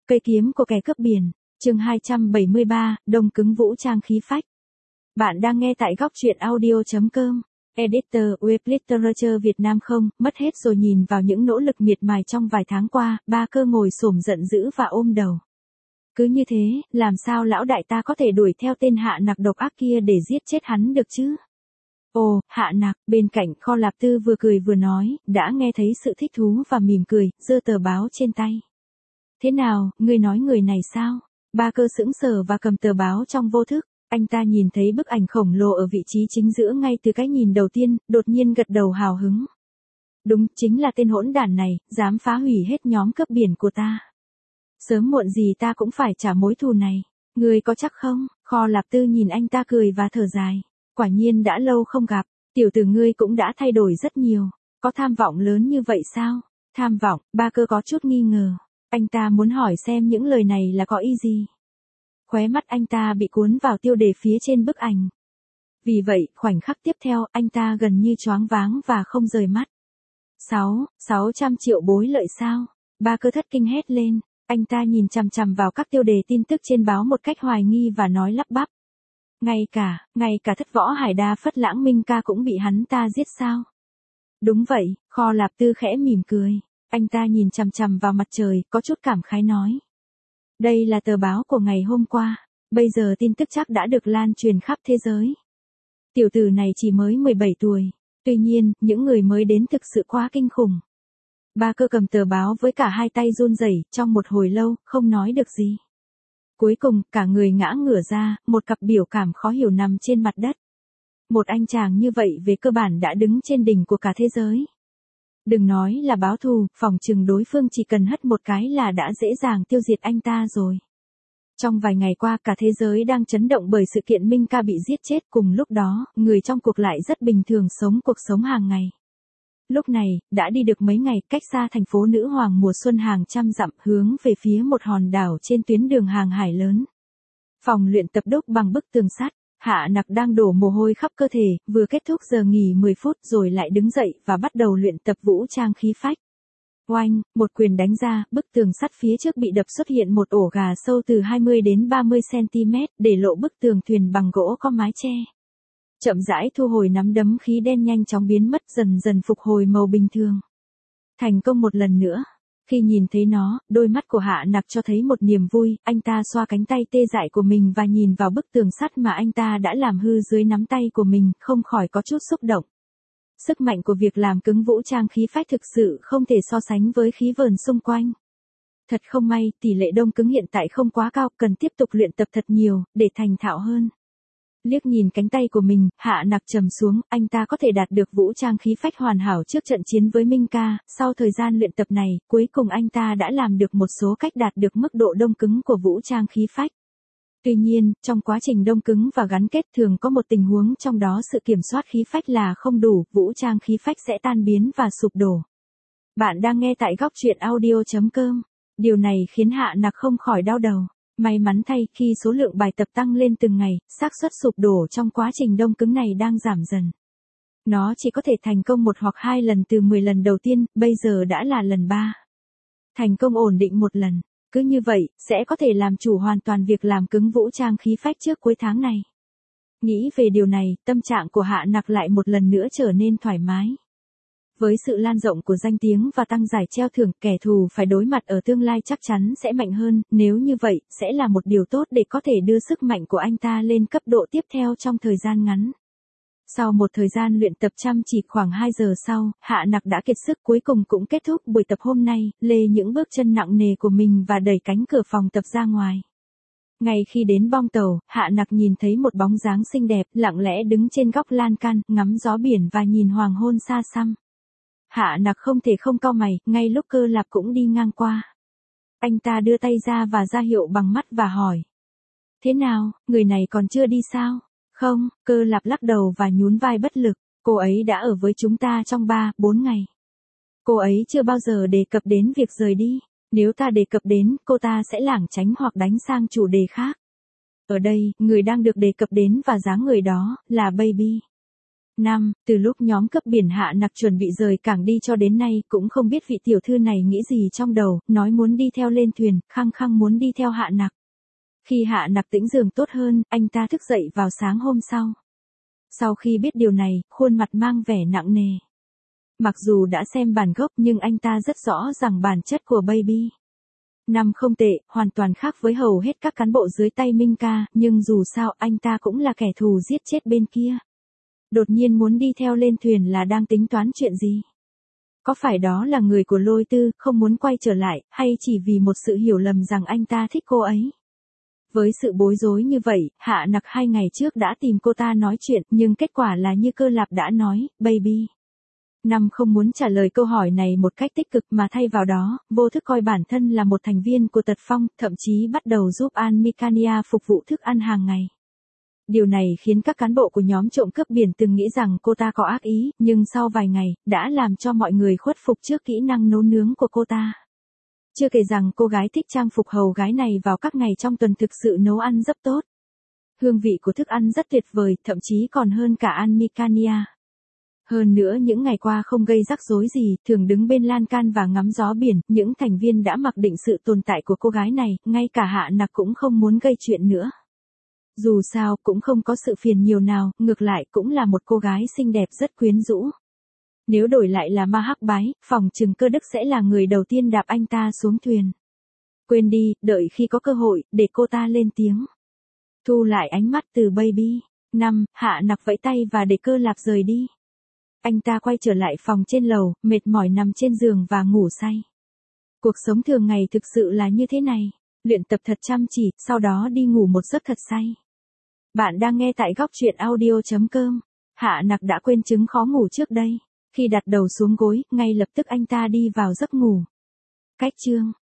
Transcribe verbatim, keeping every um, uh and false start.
Cây kiếm của kẻ cướp biển, chương hai trăm bảy mươi ba, đông cứng vũ trang khí phách. Bạn đang nghe tại góc truyện audio.com. Editor Web Literature Việt Nam không, mất hết rồi. Nhìn vào những nỗ lực miệt mài trong vài tháng qua, Ba Cơ ngồi xổm giận dữ và ôm đầu. Cứ như thế, làm sao lão đại ta có thể đuổi theo tên Hạ Nặc độc ác kia để giết chết hắn được chứ? Ồ, Hạ Nặc, bên cạnh Kho Lạp Tư vừa cười vừa nói, đã nghe thấy sự thích thú và mỉm cười, giơ tờ báo trên tay. Thế nào, ngươi nói người này sao? Ba Cơ sững sờ và cầm tờ báo trong vô thức. Anh ta nhìn thấy bức ảnh khổng lồ ở vị trí chính giữa ngay từ cái nhìn đầu tiên, đột nhiên gật đầu hào hứng. Đúng, chính là tên hỗn đản này, dám phá hủy hết nhóm cướp biển của ta. Sớm muộn gì ta cũng phải trả mối thù này. Ngươi có chắc không? Kho Lạp Tư nhìn anh ta cười và thở dài. Quả nhiên đã lâu không gặp, tiểu tử ngươi cũng đã thay đổi rất nhiều. Có tham vọng lớn như vậy sao? Tham vọng, Ba Cơ có chút nghi ngờ. Anh ta muốn hỏi xem những lời này là có ý gì. Khóe mắt anh ta bị cuốn vào tiêu đề phía trên bức ảnh. Vì vậy, khoảnh khắc tiếp theo, anh ta gần như choáng váng và không rời mắt. Sáu, sáu trăm triệu bối lợi sao? Ba Cơ thất kinh hét lên. Anh ta nhìn chằm chằm vào các tiêu đề tin tức trên báo một cách hoài nghi và nói lắp bắp. Ngay cả, ngay cả thất võ hải đa Phất Lãng Minh Ca cũng bị hắn ta giết sao? Đúng vậy, Kho Lạp Tư khẽ mỉm cười. Anh ta nhìn chằm chằm vào mặt trời, có chút cảm khái nói. Đây là tờ báo của ngày hôm qua, bây giờ tin tức chắc đã được lan truyền khắp thế giới. Tiểu tử này chỉ mới mười bảy tuổi, tuy nhiên, những người mới đến thực sự quá kinh khủng. Ba Cơ cầm tờ báo với cả hai tay run rẩy, trong một hồi lâu, không nói được gì. Cuối cùng, cả người ngã ngửa ra, một cặp biểu cảm khó hiểu nằm trên mặt đất. Một anh chàng như vậy về cơ bản đã đứng trên đỉnh của cả thế giới. Đừng nói là báo thù, phỏng chừng đối phương chỉ cần hất một cái là đã dễ dàng tiêu diệt anh ta rồi. Trong vài ngày qua cả thế giới đang chấn động bởi sự kiện Minh Ca bị giết chết, cùng lúc đó, người trong cuộc lại rất bình thường sống cuộc sống hàng ngày. Lúc này, đã đi được mấy ngày, cách xa thành phố Nữ Hoàng mùa xuân hàng trăm dặm, hướng về phía một hòn đảo trên tuyến đường hàng hải lớn. Phòng luyện tập đúc bằng bức tường sắt, Hạ Nặc đang đổ mồ hôi khắp cơ thể, vừa kết thúc giờ nghỉ mười phút rồi lại đứng dậy và bắt đầu luyện tập vũ trang khí phách. Oanh, một quyền đánh ra, bức tường sắt phía trước bị đập, xuất hiện một ổ gà sâu từ hai mươi đến ba mươi xăng-ti-mét, để lộ bức tường thuyền bằng gỗ có mái che. Chậm rãi thu hồi nắm đấm, khí đen nhanh chóng biến mất, dần dần phục hồi màu bình thường. Thành công một lần nữa. Khi nhìn thấy nó, đôi mắt của Hạ Nặc cho thấy một niềm vui, anh ta xoa cánh tay tê dại của mình và nhìn vào bức tường sắt mà anh ta đã làm hư dưới nắm tay của mình, không khỏi có chút xúc động. Sức mạnh của việc làm cứng vũ trang khí phách thực sự không thể so sánh với khí vờn xung quanh. Thật không may, tỷ lệ đông cứng hiện tại không quá cao, cần tiếp tục luyện tập thật nhiều, để thành thạo hơn. Liếc nhìn cánh tay của mình, Hạ Nặc trầm xuống, anh ta có thể đạt được vũ trang khí phách hoàn hảo trước trận chiến với Minh Ca. Sau thời gian luyện tập này, cuối cùng anh ta đã làm được một số cách đạt được mức độ đông cứng của vũ trang khí phách. Tuy nhiên, trong quá trình đông cứng và gắn kết thường có một tình huống, trong đó sự kiểm soát khí phách là không đủ, vũ trang khí phách sẽ tan biến và sụp đổ. Bạn đang nghe tại góc truyện audio.com. Điều này khiến Hạ Nặc không khỏi đau đầu. May mắn thay, khi số lượng bài tập tăng lên từng ngày, xác suất sụp đổ trong quá trình đông cứng này đang giảm dần. Nó chỉ có thể thành công một hoặc hai lần từ mười lần đầu tiên, bây giờ đã là lần ba. Thành công ổn định một lần. Cứ như vậy, sẽ có thể làm chủ hoàn toàn việc làm cứng vũ trang khí phách trước cuối tháng này. Nghĩ về điều này, tâm trạng của Hạ Nặc lại một lần nữa trở nên thoải mái. Với sự lan rộng của danh tiếng và tăng giải treo thưởng, kẻ thù phải đối mặt ở tương lai chắc chắn sẽ mạnh hơn, nếu như vậy, sẽ là một điều tốt để có thể đưa sức mạnh của anh ta lên cấp độ tiếp theo trong thời gian ngắn. Sau một thời gian luyện tập chăm chỉ khoảng hai giờ sau, Hạ Nặc đã kiệt sức, cuối cùng cũng kết thúc buổi tập hôm nay, lê những bước chân nặng nề của mình và đẩy cánh cửa phòng tập ra ngoài. Ngay khi đến bong tàu, Hạ Nặc nhìn thấy một bóng dáng xinh đẹp, lặng lẽ đứng trên góc lan can, ngắm gió biển và nhìn hoàng hôn xa xăm. Hạ Nặc không thể không cau mày, ngay lúc Cơ Lạp cũng đi ngang qua. Anh ta đưa tay ra và ra hiệu bằng mắt và hỏi. Thế nào, người này còn chưa đi sao? Không, Cơ Lạp lắc đầu và nhún vai bất lực, cô ấy đã ở với chúng ta trong ba, bốn ngày. Cô ấy chưa bao giờ đề cập đến việc rời đi, nếu ta đề cập đến, cô ta sẽ lảng tránh hoặc đánh sang chủ đề khác. Ở đây, người đang được đề cập đến và dáng người đó, là Baby. Năm, từ lúc nhóm cướp biển Hạ Nặc chuẩn bị rời cảng đi cho đến nay cũng không biết vị tiểu thư này nghĩ gì trong đầu, nói muốn đi theo lên thuyền, khăng khăng muốn đi theo Hạ Nặc. Khi Hạ Nặc tĩnh giường tốt hơn, anh ta thức dậy vào sáng hôm sau. Sau khi biết điều này, khuôn mặt mang vẻ nặng nề. Mặc dù đã xem bản gốc nhưng anh ta rất rõ rằng bản chất của Baby Năm không tệ, hoàn toàn khác với hầu hết các cán bộ dưới tay Minh Ca, nhưng dù sao anh ta cũng là kẻ thù giết chết bên kia. Đột nhiên muốn đi theo lên thuyền là đang tính toán chuyện gì? Có phải đó là người của Lôi Tư, không muốn quay trở lại, hay chỉ vì một sự hiểu lầm rằng anh ta thích cô ấy? Với sự bối rối như vậy, Hạ Nặc hai ngày trước đã tìm cô ta nói chuyện, nhưng kết quả là như Cơ Lạp đã nói, Baby Năm không muốn trả lời câu hỏi này một cách tích cực mà thay vào đó, vô thức coi bản thân là một thành viên của Tật Phong, thậm chí bắt đầu giúp An Micania phục vụ thức ăn hàng ngày. Điều này khiến các cán bộ của nhóm trộm cướp biển từng nghĩ rằng cô ta có ác ý, nhưng sau vài ngày, đã làm cho mọi người khuất phục trước kỹ năng nấu nướng của cô ta. Chưa kể rằng cô gái thích trang phục hầu gái này vào các ngày trong tuần thực sự nấu ăn rất tốt. Hương vị của thức ăn rất tuyệt vời, thậm chí còn hơn cả An Micania. Hơn nữa những ngày qua không gây rắc rối gì, thường đứng bên lan can và ngắm gió biển, những thành viên đã mặc định sự tồn tại của cô gái này, ngay cả Hạ Nặc cũng không muốn gây chuyện nữa. Dù sao, cũng không có sự phiền nhiều nào, ngược lại cũng là một cô gái xinh đẹp rất quyến rũ. Nếu đổi lại là Ma Hắc Bái, phòng trừng Cơ Đức sẽ là người đầu tiên đạp anh ta xuống thuyền. Quên đi, đợi khi có cơ hội, để cô ta lên tiếng. Thu lại ánh mắt từ Baby Năm, Hạ Nặc vẫy tay và để Cơ Lạp rời đi. Anh ta quay trở lại phòng trên lầu, mệt mỏi nằm trên giường và ngủ say. Cuộc sống thường ngày thực sự là như thế này. Luyện tập thật chăm chỉ, sau đó đi ngủ một giấc thật say. Bạn đang nghe tại góc truyện audio chấm com. Hạ Nặc đã quên chứng khó ngủ trước đây. Khi đặt đầu xuống gối, ngay lập tức anh ta đi vào giấc ngủ. Cách chương